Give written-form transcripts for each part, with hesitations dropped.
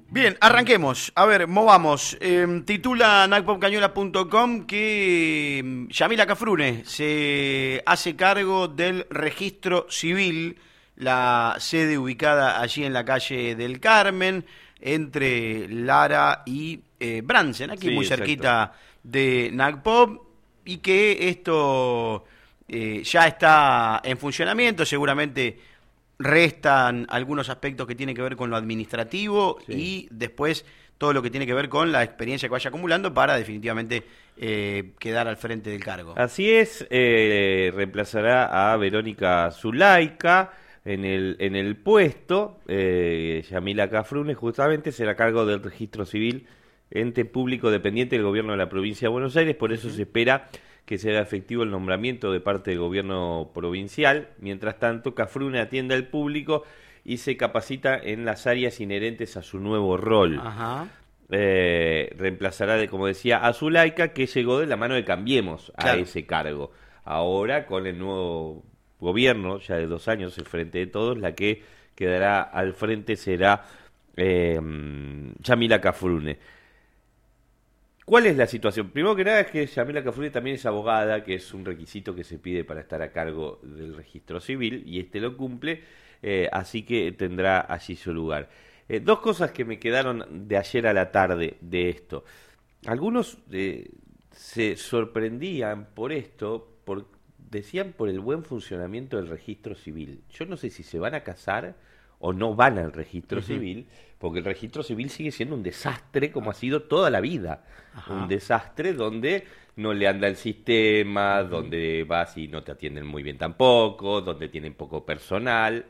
Bien, arranquemos. A ver, movamos. Titula nacpopcañuelas.com que Yamila Cafrune se hace cargo del registro civil, la sede ubicada allí en la calle del Carmen, entre Lara y Bransen, aquí Sí, muy exacto. cerquita de Nacpop, y que esto ya está en funcionamiento, seguramente restan algunos aspectos que tienen que ver con lo administrativo Sí. y después todo lo que tiene que ver con la experiencia que vaya acumulando para definitivamente quedar al frente del cargo. Así es, reemplazará a Verónica Zulaika en el puesto. Yamila Cafrune justamente será a cargo del registro civil, ente público dependiente del gobierno de la provincia de Buenos Aires. Por eso se espera que sea efectivo el nombramiento de parte del gobierno provincial. Mientras tanto, Cafrune atiende al público y se capacita en las áreas inherentes a su nuevo rol. Ajá. Reemplazará, como decía, a Zulaika, que llegó de la mano de Cambiemos a Claro. ese cargo. Ahora, con el nuevo gobierno, ya de 2 años, el Frente de Todos, la que quedará al frente será Yamila Cafrune. ¿Cuál es la situación? Primero que nada es que Yamila Cafrune también es abogada, que es un requisito que se pide para estar a cargo del registro civil, y lo cumple, así que tendrá allí su lugar. Dos cosas que me quedaron de ayer a la tarde de esto. Algunos se sorprendían por esto, decían por el buen funcionamiento del registro civil. Yo no sé si se van a casar o no van al registro civil, porque el registro civil sigue siendo un desastre como ha sido toda la vida. Ajá. Un desastre donde no le anda el sistema, donde vas y no te atienden muy bien tampoco, donde tienen poco personal,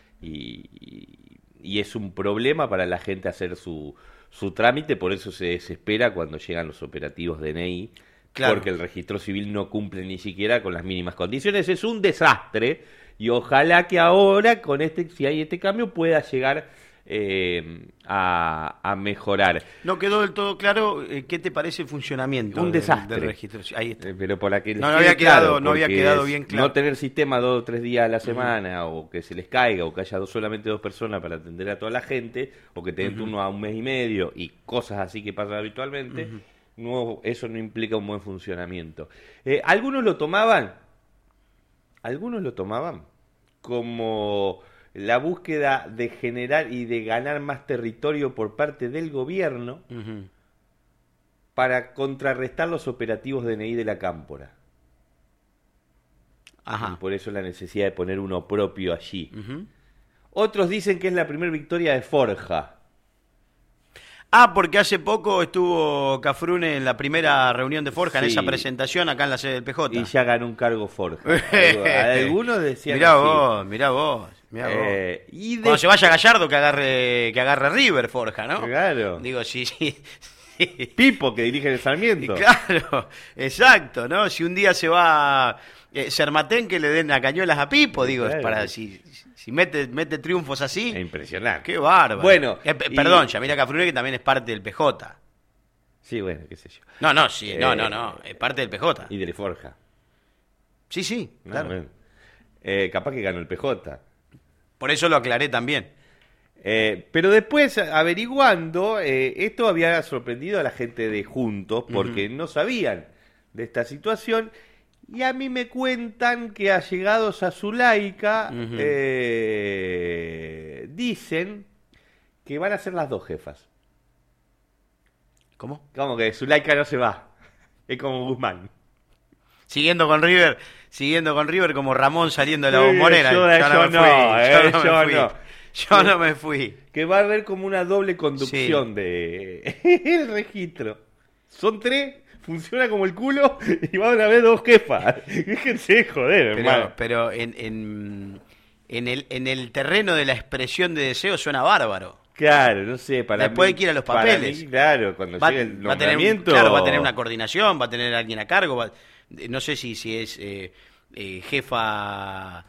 y es un problema para la gente hacer su trámite. Por eso se desespera cuando llegan los operativos DNI, Claro. porque el registro civil no cumple ni siquiera con las mínimas condiciones. Es un desastre, y ojalá que ahora, con si hay este cambio, pueda llegar a mejorar. No quedó del todo claro qué te parece el funcionamiento Un desastre. del registro. Ahí está. Pero para que les No, no quede había quedado- claro, no había porque quedado bien claro. No tener sistema 2 o 3 días a la semana, o que se les caiga, o que haya solamente 2 personas para atender a toda la gente, o que te den turno a 1 mes y medio, y cosas así que pasan habitualmente. No, eso no implica un buen funcionamiento. Algunos lo tomaban como la búsqueda de generar y de ganar más territorio por parte del gobierno Ujú. para contrarrestar los operativos DNI de la Cámpora. Y Ajá. por eso la necesidad de poner uno propio allí. Ujú. Otros dicen que es la primera victoria de Forja. Ah, porque hace poco estuvo Cafrune en la primera reunión de Forja, en Sí. esa presentación acá en la sede del PJ. Y ya ganó un cargo Forja. Algunos decían Mirá así. vos, mirá vos. Y Cuando se vaya Gallardo que agarre River Forja, ¿no? Claro. Digo, sí. Pipo, que dirige el Sarmiento. Claro, exacto, ¿no? Si un día se va Sermatén, que le den a Cañuelas a Pipo, digo, Claro. para si mete triunfos así, Es impresionante. qué bárbaro. Bueno, perdón, Yamila Cafrune, que también es parte del PJ. Sí, bueno, qué sé yo. No, es parte del PJ. Y de Forja. Sí, No, claro. bueno. Capaz que ganó el PJ. Por eso lo aclaré también. Pero después, averiguando, esto había sorprendido a la gente de Juntos, porque no sabían de esta situación. Y a mí me cuentan que allegados a Zulaika dicen que van a ser las 2 jefas. ¿Cómo? Como que Zulaika no se va. Es como Guzmán. Siguiendo con River como Ramón saliendo de la Bombonera. Yo no me fui. Que va a haber como una doble conducción de el registro. Son 3, funciona como el culo, y van a haber 2 jefas. Déjense de joder, hermano. Pero en el terreno de la expresión de deseo suena bárbaro. Claro, no sé, para Después mí, hay que ir a los para papeles. mí, claro, cuando llegue el Va a tener nombramiento... va a tener una coordinación, va a tener alguien a cargo. No sé si es jefa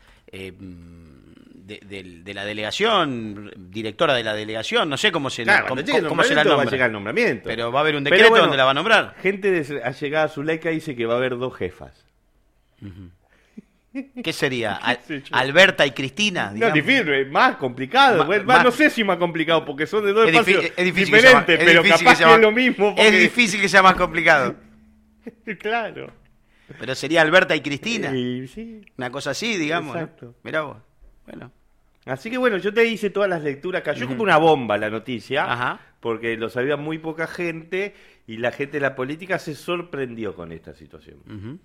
de la delegación, directora de la delegación, no sé cómo se Claro, cuando llegue el cómo será el nombramiento, va a nombre. llegar el nombramiento. Pero va a haber un Pero decreto bueno, donde la va a nombrar. Gente allegada a Zulaika dice que va a haber 2 jefas. ¿Qué sería? ¿Qué sé yo? Alberta y Cristina, No, digamos. difícil, más complicado. No sé si más complicado, porque son de dos espacios difícil diferentes, pero difícil capaz que sea es lo mismo. Es difícil que sea más complicado. Claro. Pero sería Alberta y Cristina. Sí. Una cosa así, digamos. Exacto. ¿No? Mirá vos. Bueno. Así que bueno, yo te hice todas las lecturas. Cayó como una bomba la noticia, Ajá. porque lo sabía muy poca gente y la gente de la política se sorprendió con esta situación. Ujú.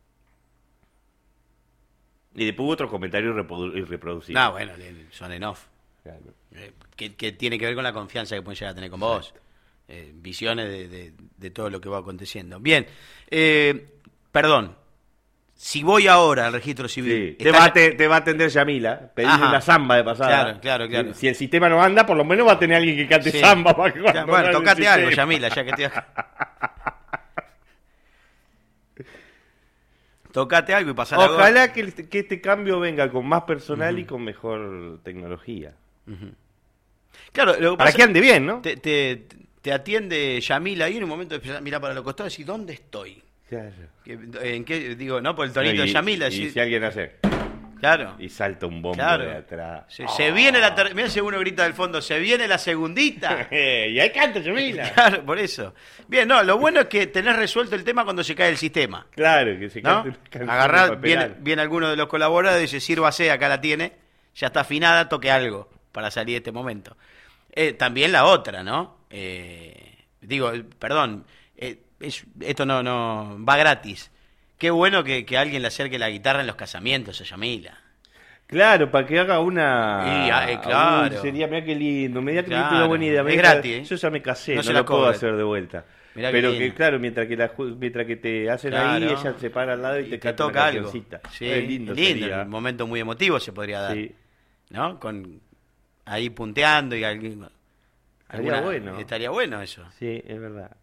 Y después hubo otros comentarios irreproducibles. No, bueno, son en off. Claro. Que tiene que ver con la confianza que pueden llegar a tener con vos. Visiones de todo lo que va aconteciendo. Bien. Perdón. Si voy ahora al registro civil... Sí. Te va a atender Yamila, pedirle Ajá. una samba de pasada. Claro. Si el sistema no anda, por lo menos va a tener alguien que cante Sí. samba para que cuando Bueno, ande el tocate algo, sistema. Yamila, ya que estoy acá. Tocate algo y pasar algo. Ojalá que este cambio venga con más personal y con mejor tecnología. Claro, lo que Para pasa- que ande bien, ¿no? te atiende Yamila y en un momento mira para los costados y decís, ¿dónde estoy? Claro. ¿En qué? Digo, no, por el tonito de Yamila. Y sí. si alguien hace... Claro. Y salta un bombo Claro. de atrás. Se viene mirá si uno grita del fondo, se viene la segundita. Y ahí canta Yamila. Claro, por eso. Bien, no, lo bueno es que tenés resuelto el tema cuando se cae el sistema. Claro, que se ¿No? cante una canción Agarrá, para pegar. viene alguno de los colaboradores y dice, sírvase, acá la tiene, ya está afinada, toque algo para salir de este momento. También la otra, ¿no? Perdón, esto no va gratis. Qué bueno que alguien le acerque la guitarra en los casamientos a Yamila. Claro, para que haga una... claro. Sería, mirá qué lindo, me da que me Claro. una buena idea. Es gratis, ¿eh? Yo ya me casé, No no, se la lo puedo cobran. hacer de vuelta. Mirá qué Pero lindo. que claro, mientras que te hacen Claro. ahí, ella se para al lado y te canta una toca algo. cancioncita. Sí, Es lindo, lindo, sería. un momento muy emotivo se podría dar. Sí. ¿No? Ahí punteando y alguien... bueno. Estaría bueno eso. Sí, es verdad.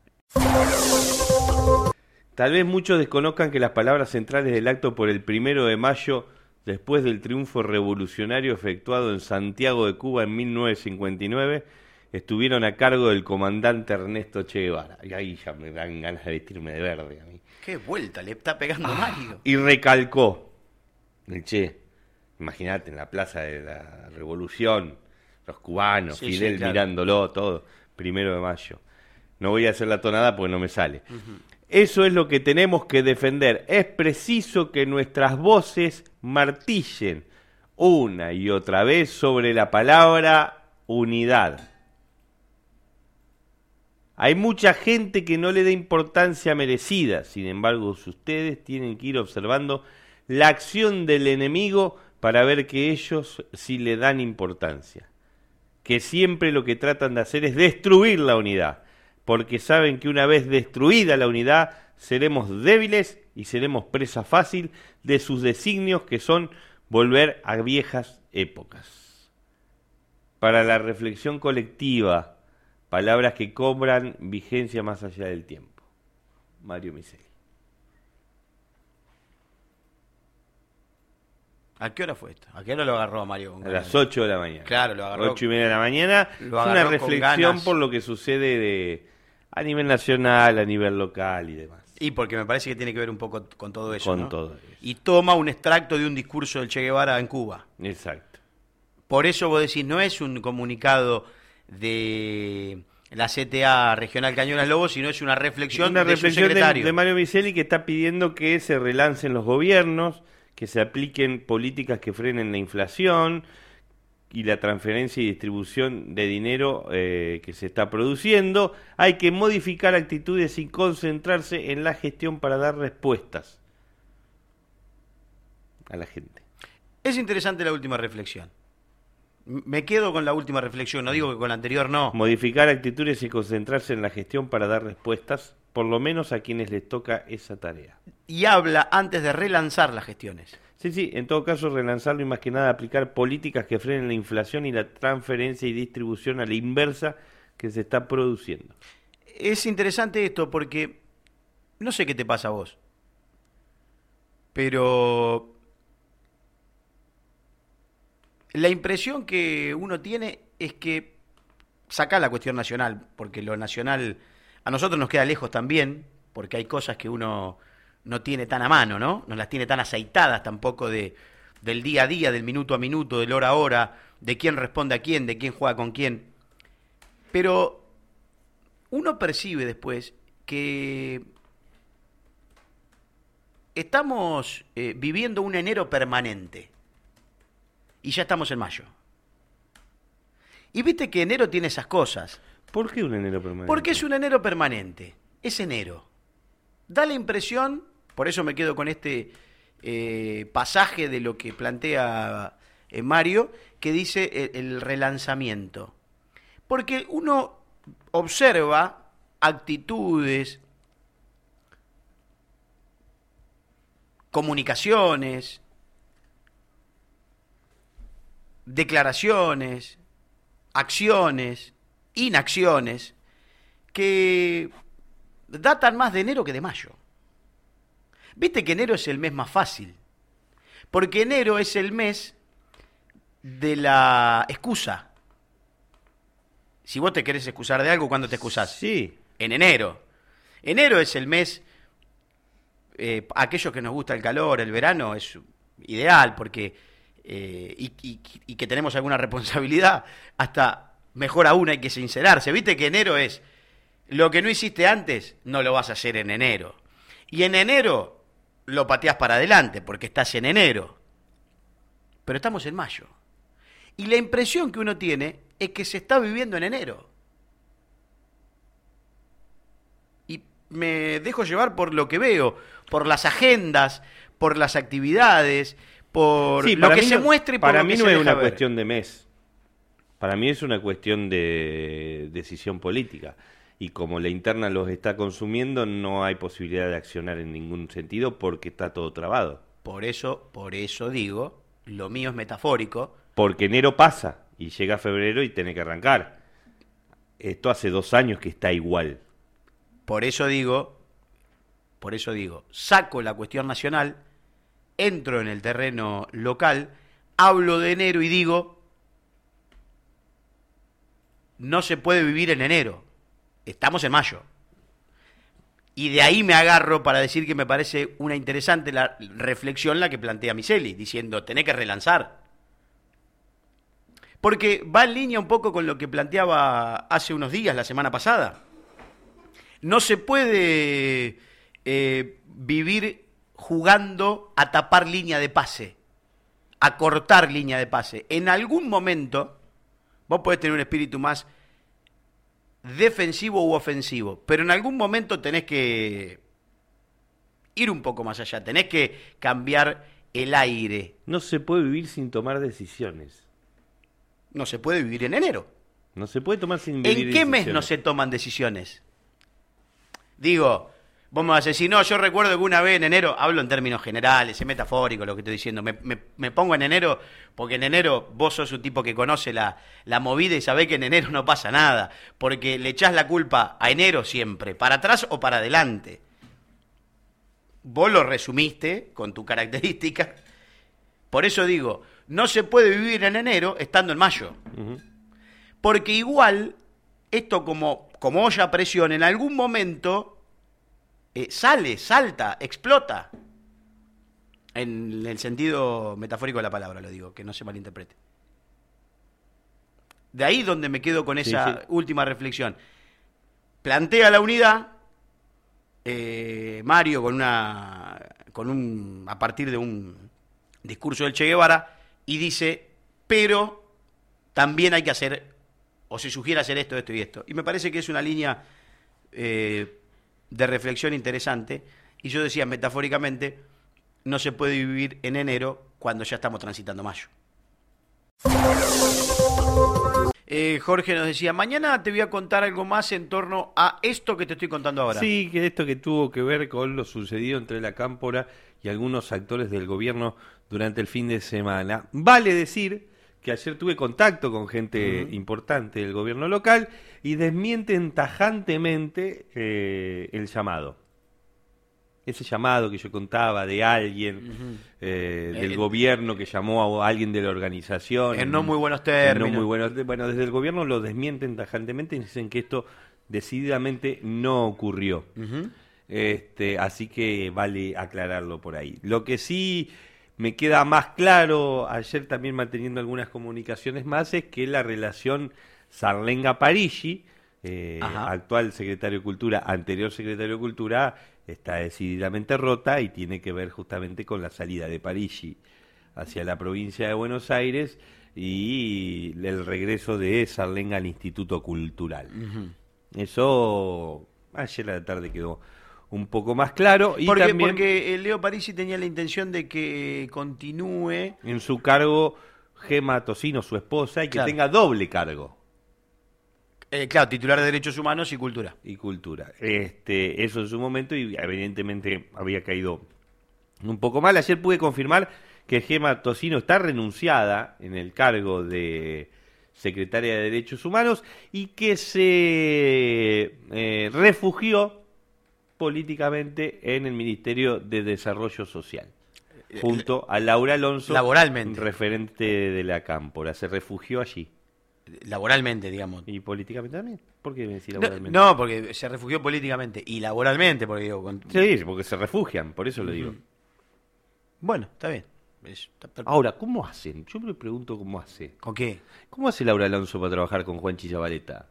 Tal vez muchos desconozcan que las palabras centrales del acto por el 1 de mayo, después del triunfo revolucionario efectuado en Santiago de Cuba en 1959, estuvieron a cargo del comandante Ernesto Che Guevara. Y ahí ya me dan ganas de vestirme de verde a mí. Qué vuelta le está pegando Mario. Y recalcó el Che, imagínate en la plaza de la Revolución, los cubanos, Sí, Fidel sí, claro. mirándolo, todo, 1 de mayo. No voy a hacer la tonada porque no me sale. Eso es lo que tenemos que defender. Es preciso que nuestras voces martillen una y otra vez sobre la palabra unidad. Hay mucha gente que no le da importancia merecida, sin embargo, ustedes tienen que ir observando la acción del enemigo para ver que ellos sí le dan importancia. Que siempre lo que tratan de hacer es destruir la unidad, porque saben que una vez destruida la unidad, seremos débiles y seremos presa fácil de sus designios, que son volver a viejas épocas. Para la reflexión colectiva, palabras que cobran vigencia más allá del tiempo. Mario Miseli. ¿A qué hora fue esto? ¿A qué hora lo agarró a Mario? A las 8 de la mañana. Claro, lo agarró. 8:30 de la mañana. Lo Es una agarró con reflexión ganas. por lo que sucede a nivel nacional, a nivel local y demás. Y porque me parece que tiene que ver un poco con todo eso, Con ¿no? todo eso. Y toma un extracto de un discurso del Che Guevara en Cuba. Exacto. Por eso vos decís, no es un comunicado de la CTA Regional Cañuelas Lobos, sino es una reflexión Una de su reflexión secretario. de Mario Miseli, que está pidiendo que se relancen los gobiernos, que se apliquen políticas que frenen la inflación y la transferencia y distribución de dinero que se está produciendo. Hay que modificar actitudes y concentrarse en la gestión para dar respuestas a la gente. Es interesante la última reflexión. Me quedo con la última reflexión, no digo que con la anterior no. Modificar actitudes y concentrarse en la gestión para dar respuestas, por lo menos a quienes les toca esa tarea. Y habla antes de relanzar las gestiones. Sí, en todo caso relanzarlo y más que nada aplicar políticas que frenen la inflación y la transferencia y distribución a la inversa que se está produciendo. Es interesante esto porque no sé qué te pasa a vos, pero la impresión que uno tiene es que saca la cuestión nacional, porque lo nacional a nosotros nos queda lejos también, porque hay cosas que uno no tiene tan a mano, ¿no? No las tiene tan aceitadas tampoco del día a día, del minuto a minuto, del hora a hora, de quién responde a quién, de quién juega con quién. Pero uno percibe después que estamos viviendo un enero permanente y ya estamos en mayo. Y viste que enero tiene esas cosas. ¿Por qué un enero permanente? Porque es un enero permanente, es enero. Da la impresión, por eso me quedo con este pasaje de lo que plantea Mario, que dice el relanzamiento. Porque uno observa actitudes, comunicaciones, declaraciones, acciones, inacciones, que datan más de enero que de mayo. Viste que enero es el mes más fácil, porque enero es el mes de la excusa. Si vos te querés excusar de algo, ¿cuándo te excusás? Sí. En enero. Enero es el mes, aquellos que nos gusta el calor, el verano, es ideal, porque y que tenemos alguna responsabilidad, hasta mejor aún hay que sincerarse. Viste que enero es lo que no hiciste antes, no lo vas a hacer en enero. Y en enero lo pateás para adelante, porque estás en enero. Pero estamos en mayo. Y la impresión que uno tiene es que se está viviendo en enero. Y me dejo llevar por lo que veo, por las agendas, por las actividades, por Sí, lo que mí se no, muestre y por para lo mí que no se es deja una ver. cuestión de mes. Para mí es una cuestión de decisión política. Y como la interna los está consumiendo, no hay posibilidad de accionar en ningún sentido porque está todo trabado. Por eso digo, lo mío es metafórico. Porque enero pasa y llega febrero y tiene que arrancar. Esto hace 2 años que está igual. Por eso digo, saco la cuestión nacional, entro en el terreno local, hablo de enero y digo, no se puede vivir en enero. Estamos en mayo. Y de ahí me agarro para decir que me parece una interesante la reflexión la que plantea Miseli, diciendo, tenés que relanzar. Porque va en línea un poco con lo que planteaba hace unos días, la semana pasada. No se puede vivir jugando a tapar línea de pase, a cortar línea de pase. En algún momento, vos podés tener un espíritu más defensivo u ofensivo, pero en algún momento tenés que ir un poco más allá, tenés que cambiar el aire. No se puede vivir sin tomar decisiones. No se puede vivir en enero. No se puede tomar sin vivir ¿En qué mes decisiones. no se toman decisiones? Digo, vos me vas a decir, no, yo recuerdo que una vez en enero, hablo en términos generales, es metafórico lo que estoy diciendo, me pongo en enero, porque en enero vos sos un tipo que conoce la movida y sabés que en enero no pasa nada, porque le echás la culpa a enero siempre, para atrás o para adelante. Vos lo resumiste con tu característica, por eso digo, no se puede vivir en enero estando en mayo, porque igual, esto como olla a presión, en algún momento salta, explota. En el sentido metafórico de la palabra, lo digo, que no se malinterprete. De ahí donde me quedo con esa última reflexión. Plantea la unidad, Mario, a partir de un discurso del Che Guevara, y dice, pero también hay que hacer, o se sugiere hacer esto, esto y esto. Y me parece que es una línea de reflexión interesante. Y yo decía metafóricamente, no se puede vivir en enero cuando ya estamos transitando mayo. Jorge nos decía, mañana te voy a contar algo más en torno a esto que te estoy contando ahora. Sí, que esto que tuvo que ver con lo sucedido entre la Cámpora y algunos actores del gobierno durante el fin de semana. Vale decir que ayer tuve contacto con gente importante del gobierno local y desmienten tajantemente el llamado. Ese llamado que yo contaba de alguien del gobierno que llamó a alguien de la organización. En no muy buenos términos. Bueno, desde el gobierno lo desmienten tajantemente y dicen que esto decididamente no ocurrió. Así que vale aclararlo por ahí. Lo que sí me queda más claro, ayer también manteniendo algunas comunicaciones más, es que la relación Sarlenga-Parigi, actual secretario de Cultura, anterior secretario de Cultura, está decididamente rota y tiene que ver justamente con la salida de Parigi hacia la provincia de Buenos Aires y el regreso de Sarlenga al Instituto Cultural. Eso ayer a la tarde quedó un poco más claro. Y porque Leo Parisi tenía la intención de que continúe en su cargo Gema Tocino, su esposa, y que tenga doble cargo. Claro, titular de Derechos Humanos y Cultura. Y Cultura. Eso en su momento, y evidentemente había caído un poco mal. Ayer pude confirmar que Gema Tocino está renunciada en el cargo de secretaria de Derechos Humanos y que se refugió políticamente en el Ministerio de Desarrollo Social, junto a Laura Alonso, laboralmente, referente de la Cámpora. Se refugió allí. Laboralmente, digamos. Y políticamente también. ¿Por qué decir laboralmente? No, porque se refugió políticamente y laboralmente, porque digo... Sí, porque se refugian, por eso lo digo. Bueno, está bien. Ahora, ¿cómo hacen? Yo me pregunto cómo hace. ¿Con qué? ¿Cómo hace Laura Alonso para trabajar con Juanchi Zabaleta?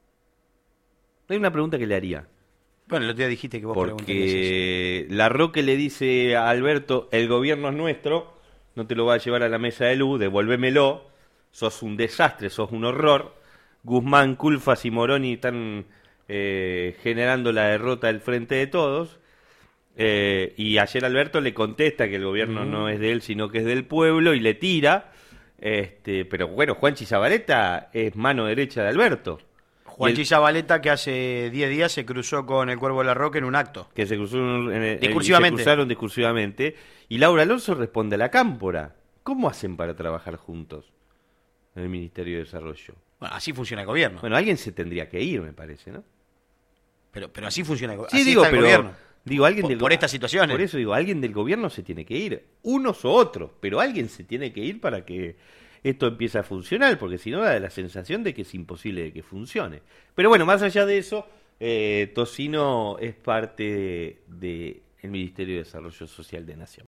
Hay una pregunta que le haría. Bueno, el otro día dijiste que vos porque Larroque le dice a Alberto, el gobierno es nuestro, no te lo va a llevar a la mesa de luz, devuélvemelo, sos un desastre, sos un horror. Guzmán, Culfas y Moroni están generando la derrota del Frente de Todos. Y ayer Alberto le contesta que el gobierno no es de él, sino que es del pueblo, y le tira. Pero bueno, Juanchi Zabaleta es mano derecha de Alberto. Juanchi Zabaleta, que hace 10 días se cruzó con el Cuervo Larroque en un acto. Que se cruzó discursivamente. Se cruzaron discursivamente. Y Laura Alonso responde a la Cámpora. ¿Cómo hacen para trabajar juntos en el Ministerio de Desarrollo? Bueno, así funciona el gobierno. Bueno, alguien se tendría que ir, me parece, ¿no? Pero así funciona el, sí, así digo, está el pero, gobierno. Digo, alguien por estas situaciones. Por eso digo, alguien del gobierno se tiene que ir. Unos o otros, pero alguien se tiene que ir para que esto empiece a funcionar, porque si no da la sensación de que es imposible de que funcione. Pero bueno, más allá de eso, Tocino es parte del Ministerio de Desarrollo Social de Nación.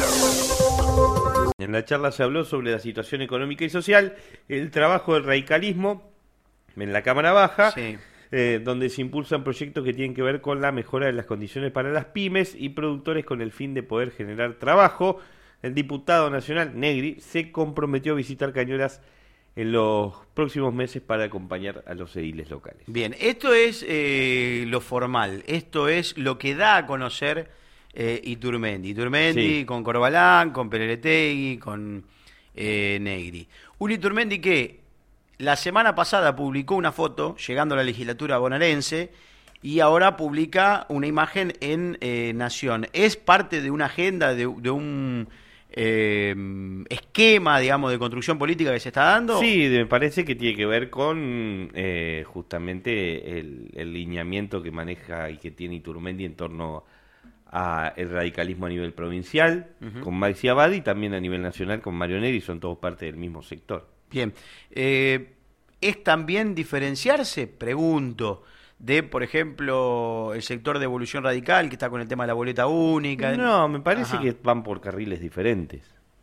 En la charla se habló sobre la situación económica y social, el trabajo del radicalismo en la Cámara Baja, sí. Donde se impulsan proyectos que tienen que ver con la mejora de las condiciones para las pymes y productores con el fin de poder generar trabajo. El diputado nacional Negri se comprometió a visitar Cañuelas en los próximos meses para acompañar a los ediles locales. Bien, esto es lo formal, esto es lo que da a conocer Iturmendi. Iturmendi, sí, con Corbalán, con Pereretegui, con Negri. Un Iturmendi que la semana pasada publicó una foto llegando a la legislatura bonaerense y ahora publica una imagen en Nación. ¿Es parte de una agenda, de un esquema, digamos, de construcción política que se está dando? Sí, me parece que tiene que ver con justamente el lineamiento que maneja y que tiene Iturmendi en torno a el radicalismo a nivel provincial, con Maxi Abad, y también a nivel nacional con Mario Negri, son todos parte del mismo sector. Bien. ¿Es también diferenciarse, pregunto, de, por ejemplo, el sector de Evolución Radical, que está con el tema de la boleta única? No, me parece que van por carriles diferentes.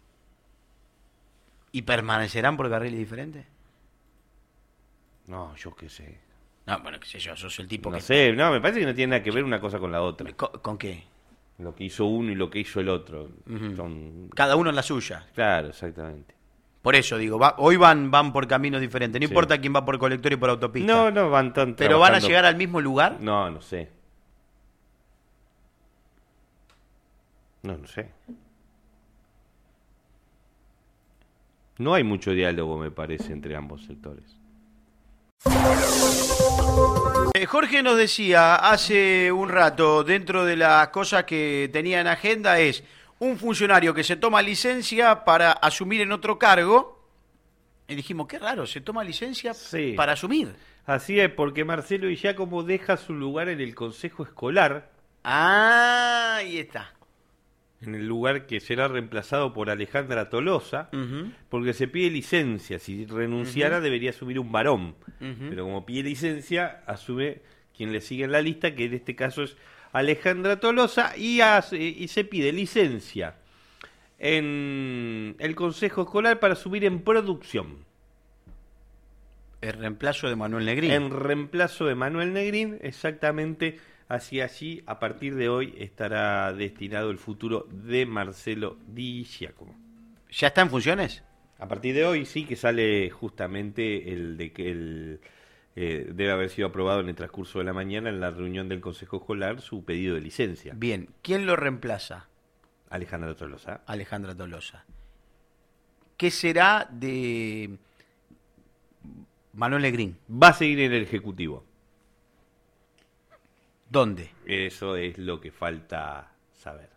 ¿Y permanecerán por carriles diferentes? No, yo qué sé. No, bueno, qué sé yo, sos el tipo no que... sé, no, me parece que no tiene nada que ver una cosa con la otra. ¿Con qué? Lo que hizo uno y lo que hizo el otro. Cada uno en la suya. Claro, exactamente. Por eso digo, hoy van por caminos diferentes. No importa quién va por colector y por autopista. No van tan. ¿Pero van a llegar al mismo lugar? No sé. No sé. No hay mucho diálogo, me parece, entre ambos sectores. Jorge nos decía hace un rato, dentro de las cosas que tenía en agenda, es un funcionario que se toma licencia para asumir en otro cargo. Y dijimos, qué raro, se toma licencia para asumir. Así es, porque Marcelo Giacomo deja su lugar en el Consejo Escolar. Ah, ahí está. En el lugar que será reemplazado por Alejandra Tolosa, porque se pide licencia. Si renunciara debería asumir un varón. Pero como pide licencia, asume quien le sigue en la lista, que en este caso es Alejandra Tolosa y se pide licencia en el Consejo Escolar para subir en producción. El reemplazo de Manuel Negrín. En reemplazo de Manuel Negrín, exactamente, así allí, a partir de hoy estará destinado el futuro de Marcelo Di Giacomo. ¿Ya está en funciones? A partir de hoy sí que sale justamente debe haber sido aprobado en el transcurso de la mañana en la reunión del Consejo Escolar su pedido de licencia. Bien, ¿quién lo reemplaza? Alejandra Tolosa. Alejandra Tolosa. ¿Qué será de Manuel Negrín? Va a seguir en el Ejecutivo. ¿Dónde? Eso es lo que falta saber.